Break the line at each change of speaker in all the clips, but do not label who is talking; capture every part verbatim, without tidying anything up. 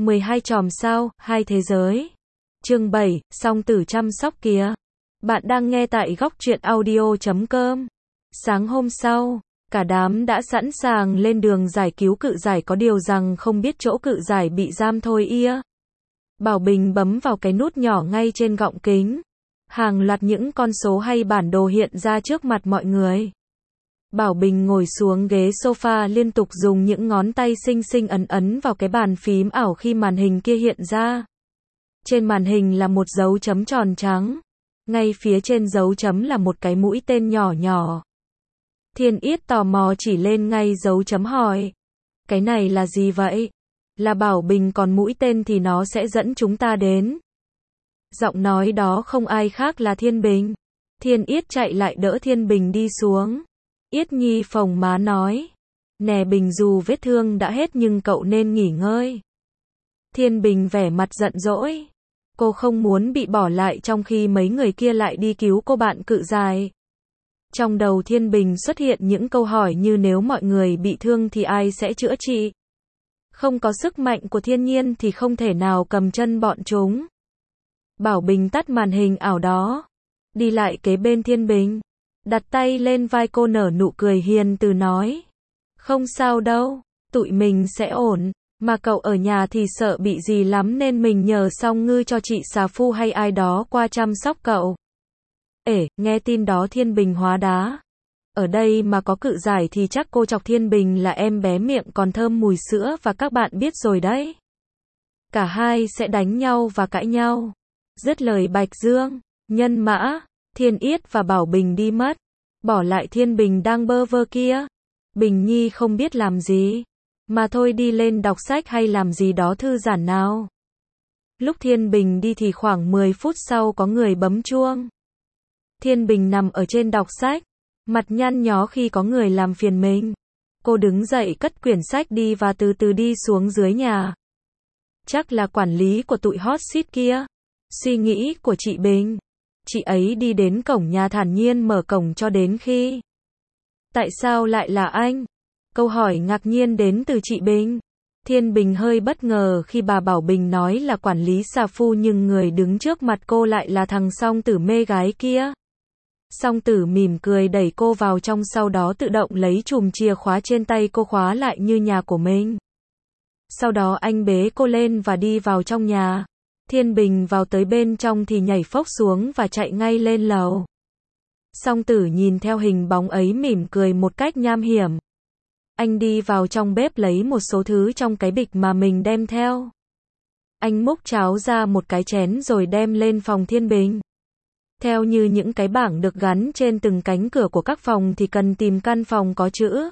mười hai chòm sao, hai thế giới. Chương bảy, song tử chăm sóc kìa. Bạn đang nghe tại góc truyện audio chấm com. Sáng hôm sau, cả đám đã sẵn sàng lên đường giải cứu cự giải, có điều rằng không biết chỗ cự giải bị giam thôi ia. Bảo Bình bấm vào cái nút nhỏ ngay trên gọng kính. Hàng loạt những con số hay bản đồ hiện ra trước mặt mọi người. Bảo Bình ngồi xuống ghế sofa, liên tục dùng những ngón tay xinh xinh ấn ấn vào cái bàn phím ảo khi màn hình kia hiện ra. Trên màn hình là một dấu chấm tròn trắng. Ngay phía trên dấu chấm là một cái mũi tên nhỏ nhỏ. Thiên Yết tò mò chỉ lên ngay dấu chấm hỏi. Cái này là gì vậy? Là Bảo Bình, còn mũi tên thì nó sẽ dẫn chúng ta đến. Giọng nói đó không ai khác là Thiên Bình. Thiên Yết chạy lại đỡ Thiên Bình đi xuống. Yết Nhi phồng má nói. Nè Bình, dù vết thương đã hết nhưng cậu nên nghỉ ngơi. Thiên Bình vẻ mặt giận dỗi. Cô không muốn bị bỏ lại trong khi mấy người kia lại đi cứu cô bạn cự dài. Trong đầu Thiên Bình xuất hiện những câu hỏi như nếu mọi người bị thương thì ai sẽ chữa trị? Không có sức mạnh của thiên nhiên thì không thể nào cầm chân bọn chúng. Bảo Bình tắt màn hình ảo đó. Đi lại kế bên Thiên Bình. Đặt tay lên vai cô, nở nụ cười hiền từ nói. Không sao đâu, tụi mình sẽ ổn. Mà cậu ở nhà thì sợ bị gì lắm nên mình nhờ Song Ngư cho chị xà phu hay ai đó qua chăm sóc cậu. Ể, nghe tin đó Thiên Bình hóa đá. Ở đây mà có cự giải thì chắc cô chọc Thiên Bình là em bé miệng còn thơm mùi sữa và các bạn biết rồi đấy. Cả hai sẽ đánh nhau và cãi nhau. Dứt lời Bạch Dương, Nhân Mã, Thiên Yết và Bảo Bình đi mất. Bỏ lại Thiên Bình đang bơ vơ kia. Bình Nhi không biết làm gì. Mà thôi đi lên đọc sách hay làm gì đó thư giãn nào. Lúc Thiên Bình đi thì khoảng mười phút sau có người bấm chuông. Thiên Bình nằm ở trên đọc sách. Mặt nhăn nhó khi có người làm phiền mình. Cô đứng dậy cất quyển sách đi và từ từ đi xuống dưới nhà. Chắc là quản lý của tụi hot seat kia. Suy nghĩ của chị Bình. Chị ấy đi đến cổng nhà thản nhiên mở cổng cho đến khi. Tại sao lại là anh? Câu hỏi ngạc nhiên đến từ chị Bình. Thiên Bình hơi bất ngờ khi bà Bảo Bình nói là quản lý xà phu, nhưng người đứng trước mặt cô lại là thằng Song Tử mê gái kia. Song Tử mỉm cười đẩy cô vào trong, sau đó tự động lấy chùm chìa khóa trên tay cô khóa lại như nhà của mình. Sau đó anh bế cô lên và đi vào trong nhà. Thiên Bình vào tới bên trong thì nhảy phốc xuống và chạy ngay lên lầu. Song Tử nhìn theo hình bóng ấy mỉm cười một cách nham hiểm. Anh đi vào trong bếp lấy một số thứ trong cái bịch mà mình đem theo. Anh múc cháo ra một cái chén rồi đem lên phòng Thiên Bình. Theo như những cái bảng được gắn trên từng cánh cửa của các phòng thì cần tìm căn phòng có chữ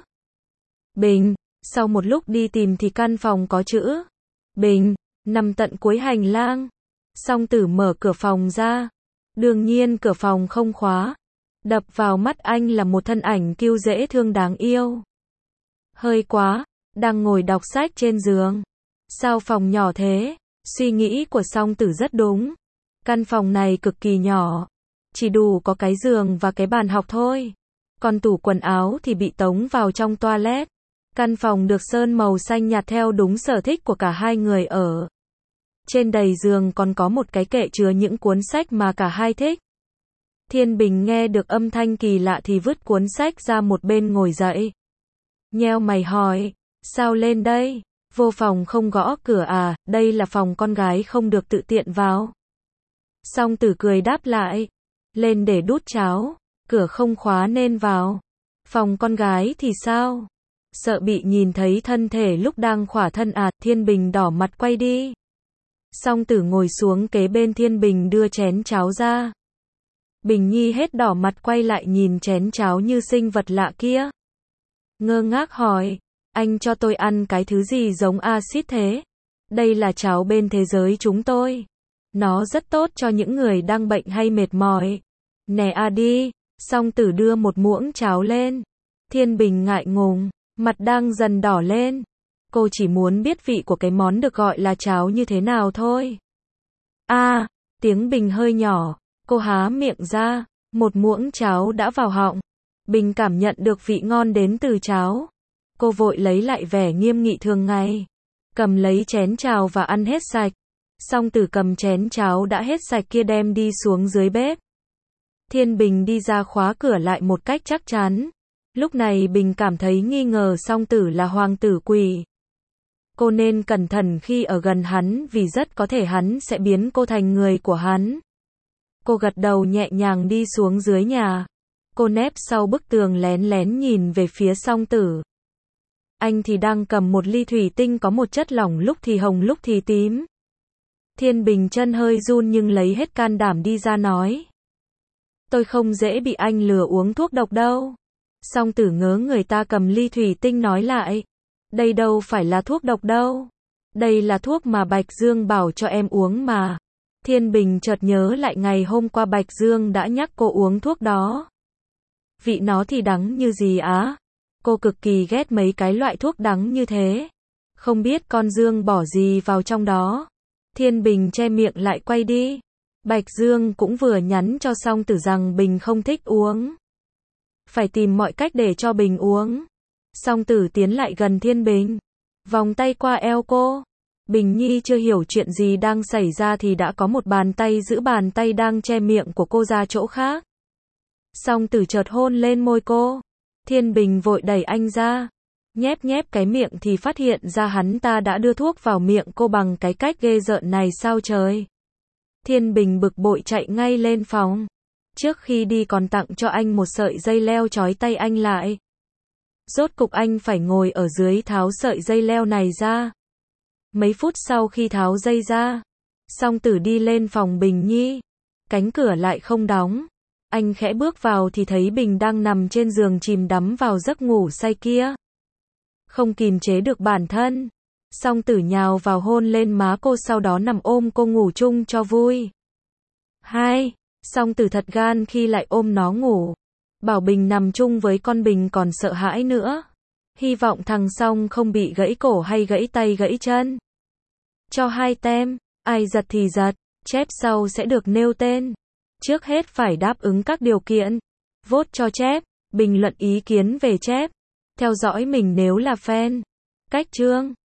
Bình. Sau một lúc đi tìm thì căn phòng có chữ Bình nằm tận cuối hành lang. Song Tử mở cửa phòng ra. Đương nhiên cửa phòng không khóa. Đập vào mắt anh là một thân ảnh cute dễ thương đáng yêu. Hơi quá, đang ngồi đọc sách trên giường. Sao phòng nhỏ thế? Suy nghĩ của Song Tử rất đúng. Căn phòng này cực kỳ nhỏ. Chỉ đủ có cái giường và cái bàn học thôi. Còn tủ quần áo thì bị tống vào trong toilet. Căn phòng được sơn màu xanh nhạt theo đúng sở thích của cả hai người ở. Trên đầy giường còn có một cái kệ chứa những cuốn sách mà cả hai thích. Thiên Bình nghe được âm thanh kỳ lạ thì vứt cuốn sách ra một bên ngồi dậy. Nheo mày hỏi, sao lên đây? Vô phòng không gõ cửa à? Đây là phòng con gái không được tự tiện vào. Song Tử cười đáp lại, lên để đút cháo, cửa không khóa nên vào. Phòng con gái thì sao? Sợ bị nhìn thấy thân thể lúc đang khỏa thân à? Thiên Bình đỏ mặt quay đi. Song Tử ngồi xuống kế bên Thiên Bình đưa chén cháo ra. Bình Nhi hết đỏ mặt quay lại nhìn chén cháo như sinh vật lạ kia. Ngơ ngác hỏi, anh cho tôi ăn cái thứ gì giống axit thế? Đây là cháo bên thế giới chúng tôi. Nó rất tốt cho những người đang bệnh hay mệt mỏi. Nè à đi. Song Tử đưa một muỗng cháo lên. Thiên Bình ngại ngùng, mặt đang dần đỏ lên. Cô chỉ muốn biết vị của cái món được gọi là cháo như thế nào thôi. À, tiếng Bình hơi nhỏ. Cô há miệng ra, một muỗng cháo đã vào họng. Bình cảm nhận được vị ngon đến từ cháo. Cô vội lấy lại vẻ nghiêm nghị thường ngày. cầm lấy chén cháo và ăn hết sạch. Song Tử cầm chén cháo đã hết sạch kia đem đi xuống dưới bếp. Thiên Bình đi ra khóa cửa lại một cách chắc chắn. Lúc này Bình cảm thấy nghi ngờ Song Tử là hoàng tử quỷ. Cô nên cẩn thận khi ở gần hắn vì rất có thể hắn sẽ biến cô thành người của hắn. Cô gật đầu nhẹ nhàng đi xuống dưới nhà. Cô nép sau bức tường lén lén nhìn về phía Song Tử. Anh thì đang cầm một ly thủy tinh có một chất lỏng lúc thì hồng lúc thì tím. Thiên Bình chân hơi run nhưng lấy hết can đảm đi ra nói. Tôi không dễ bị anh lừa uống thuốc độc đâu. Song Tử ngớ người ta cầm ly thủy tinh nói lại. Đây đâu phải là thuốc độc đâu. Đây là thuốc mà Bạch Dương bảo cho em uống mà. Thiên Bình chợt nhớ lại ngày hôm qua Bạch Dương đã nhắc cô uống thuốc đó. Vị nó thì đắng như gì á? Cô cực kỳ ghét mấy cái loại thuốc đắng như thế. Không biết con Dương bỏ gì vào trong đó. Thiên Bình che miệng lại quay đi. Bạch Dương cũng vừa nhắn cho Song Tử rằng Bình không thích uống. Phải tìm mọi cách để cho Bình uống. Song Tử tiến lại gần Thiên Bình. Vòng tay qua eo cô. Bình Nhi chưa hiểu chuyện gì đang xảy ra thì đã có một bàn tay giữ bàn tay đang che miệng của cô ra chỗ khác. Song Tử chợt hôn lên môi cô. Thiên Bình vội đẩy anh ra. Nhép nhép cái miệng thì phát hiện ra hắn ta đã đưa thuốc vào miệng cô bằng cái cách ghê rợn này sao trời. Thiên Bình bực bội chạy ngay lên phòng. Trước khi đi còn tặng cho anh một sợi dây leo trói tay anh lại. Rốt cục anh phải ngồi ở dưới tháo sợi dây leo này ra. Mấy phút sau khi tháo dây ra, Song Tử đi lên phòng Bình Nhi. Cánh cửa lại không đóng. Anh khẽ bước vào thì thấy Bình đang nằm trên giường chìm đắm vào giấc ngủ say kia. Không kìm chế được bản thân, Song Tử nhào vào hôn lên má cô sau đó nằm ôm cô ngủ chung cho vui. Hai, Song Tử thật gan khi lại ôm nó ngủ. Bảo Bình nằm chung với con Bình còn sợ hãi nữa. Hy vọng thằng Song không bị gãy cổ hay gãy tay gãy chân. Cho hai tem, ai giật thì giật, chép sau sẽ được nêu tên. Trước hết phải đáp ứng các điều kiện. Vote cho chép, bình luận ý kiến về chép. Theo dõi mình nếu là fan. Cách chương